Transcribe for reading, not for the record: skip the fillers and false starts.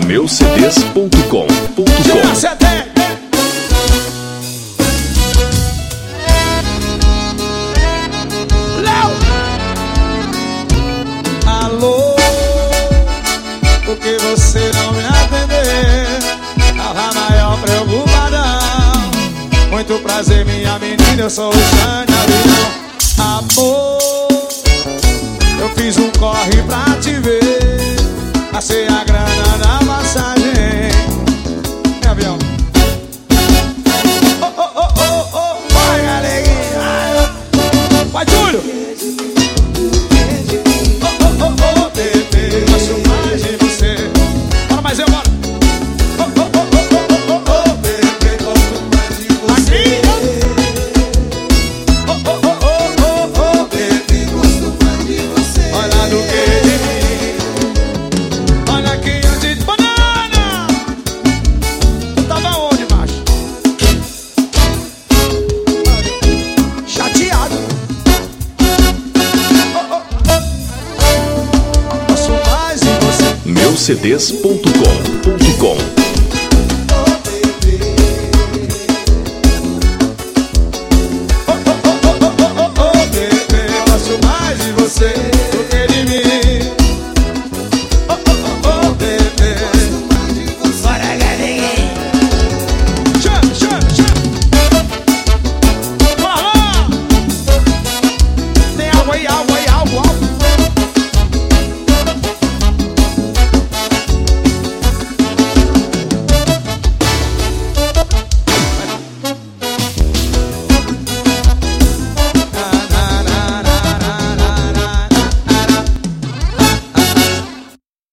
meucds.com. Alô, por que você não me atender? Tava maior preocupadão. Muito prazer, minha menina, eu sou o Xande Avião. Amor, eu fiz um corre pra te ver. Passei a grana na passagem. É, avião. Oh, oh, oh, oh, oh. Vai, galeguinha. Vai, Júlio. meucds.com.